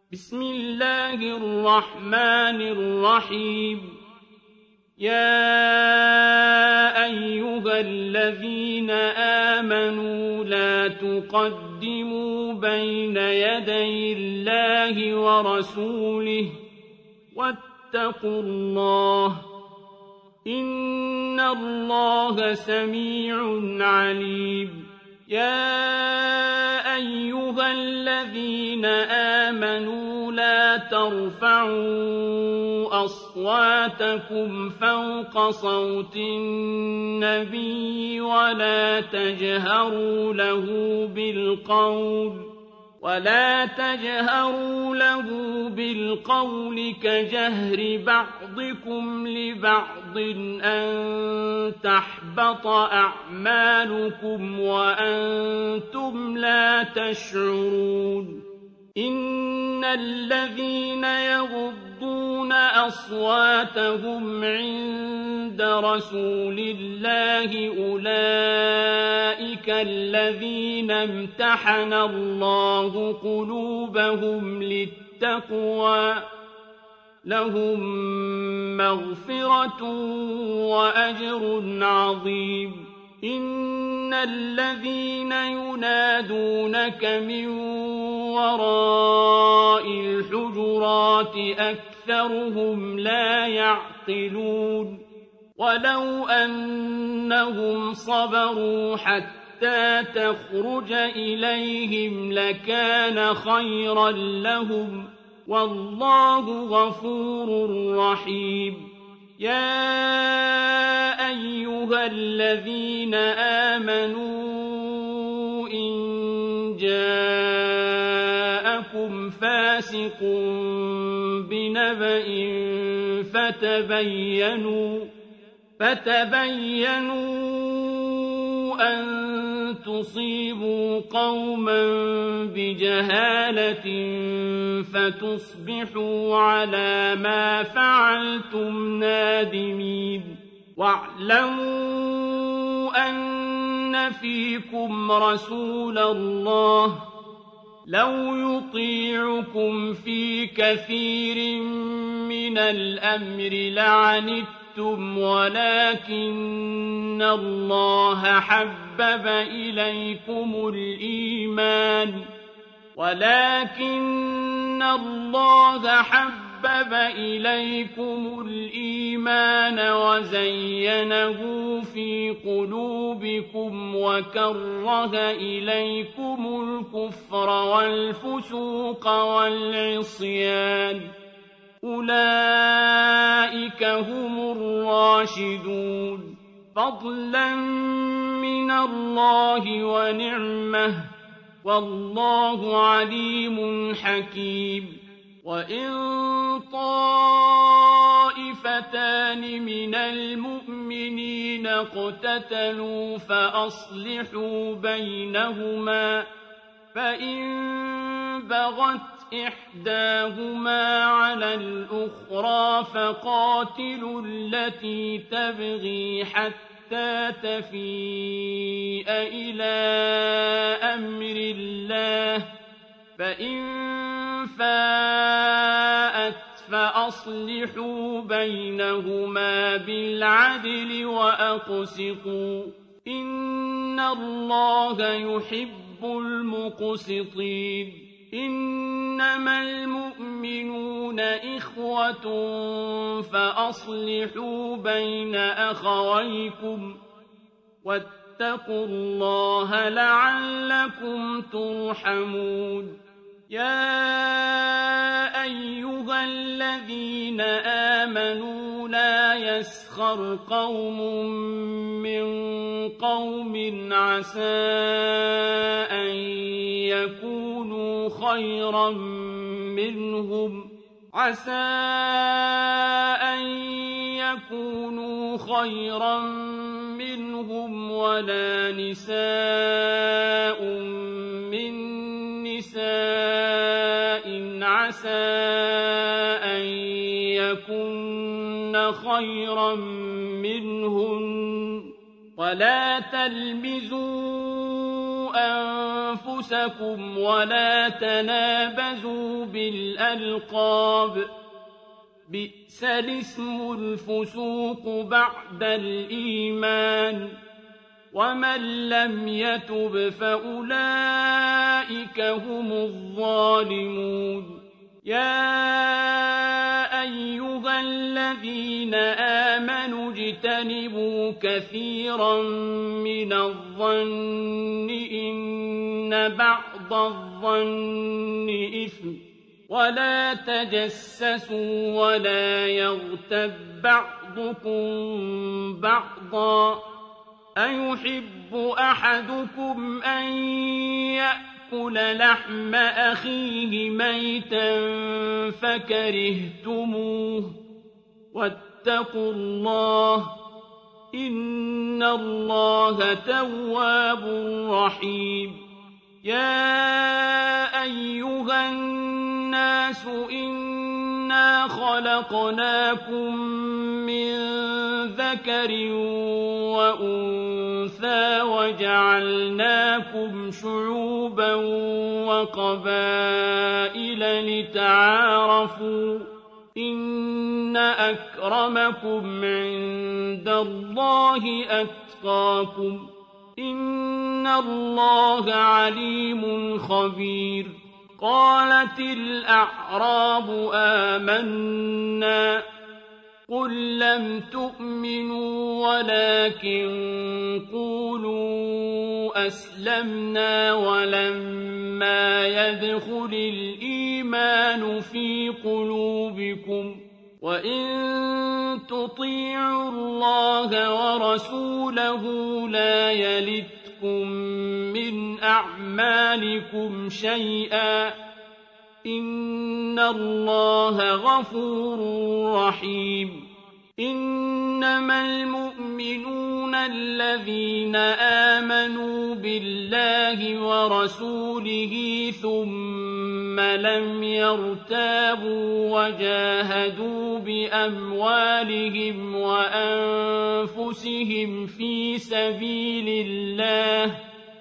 بسم الله الرحمن الرحيم يا أيها الذين آمنوا لا تقدموا بين يدي الله ورسوله واتقوا الله إن الله سميع عليم يا أيها الذين آمنوا لا ترفعوا أصواتكم فوق صوت النبي ولا تجهروا له بالقول كجهر بعضكم لبعض أن تحبط أعمالكم وأنتم لا تشعرون إن الذين يغضون أصواتهم عند رسول الله أولئك الذين امتحن الله قلوبهم للتقوى لهم مغفرة وأجر عظيم إن الذين ينادونك من وراء الحجرات أكثرهم لا يعقلون ولو أنهم صبروا حتى تخرج إليهم لكان خيرا لهم والله غفور رحيم يا أيها الذين آمنوا إن جاءكم فاسق بنبأ فتبينوا أن تصيبوا قوما بجهالة فتصبحوا على ما فعلتم نادمين واعلموا أن فيكم رسول الله لو يطيعكم في كثير من الأمر لعنتم ولكن الله حبب إليكم الإيمان وزينه في قلوبكم وكره إليكم الكفر والفسوق والعصيان أولئك هم الراشدون فضلا من الله ونعمه والله عليم حكيم وإن طائفتان من المؤمنين اقتتلوا فأصلحوا بينهما فإن بغت إحداهما على الأخرى فقاتلوا التي تبغي حتى تفيء إلى أمر الله فإن فاءت فأصلحوا بينهما بالعدل وأقسطوا إن الله يحب المقسطين إنما المؤمنون إخوة فأصلحوا بين أخويكم واتقوا الله لعلكم ترحمون يا أيها الذين آمنوا لا يسخر قوم من قوم عسى أن يكونوا خيرا منهم ولا نساء من نساء عسى أن يكن خيرا منهن ولا تلمزوا أنفسكم ولا تنابزوا بالألقاب بئس الاسم الفسوق بعد الإيمان ومن لم يتب فأولئك هم الظالمون يا أيها الذين آمنوا اجتنبوا كثيرا من الظن إن بعض الظن إثم ولا تجسسوا ولا يغتب بعضكم بعضا أيحب أحدكم أن يأكل لحم أخيه ميتا فكرهتموه واتقوا الله إن الله تواب رحيم يا أيها الناس إنا خلقناكم من ذكر وأنثى وجعلناكم شعوبا وقبائل لتعارفوا إن أكرمكم عند الله أتقاكم إن الله عليم خبير قالت الأعراب آمنا قل لم تؤمنوا ولكن قولوا أسلمنا ولما يدخل الإيمان في قلوبكم وإن تطيعوا الله ورسوله لا يلتكم من أعمالكم شيئا إن الله غفور رحيم إنما المؤمنون الذين آمنوا بالله ورسوله ثم لم يرتابوا وجاهدوا بأموالهم وأنفسهم في سبيل الله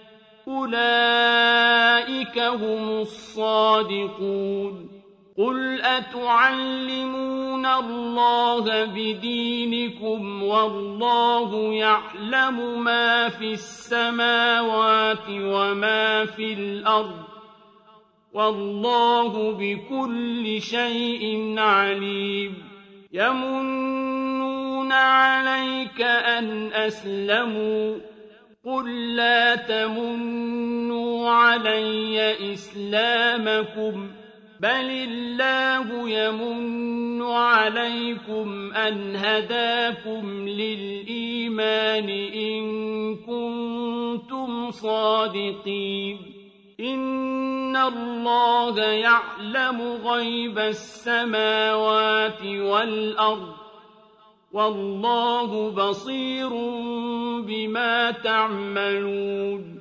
أولئك هم الصادقون قل أتعلمون الله بدينكم والله يعلم ما في السماوات وما في الأرض والله بكل شيء عليم يمنون عليك أن أسلموا قل لا تمنوا علي إسلامكم بل الله يمن عليكم أن هداكم للإيمان إن كنتم صادقين إن الله يعلم غيب السماوات والأرض والله بصير بما تعملون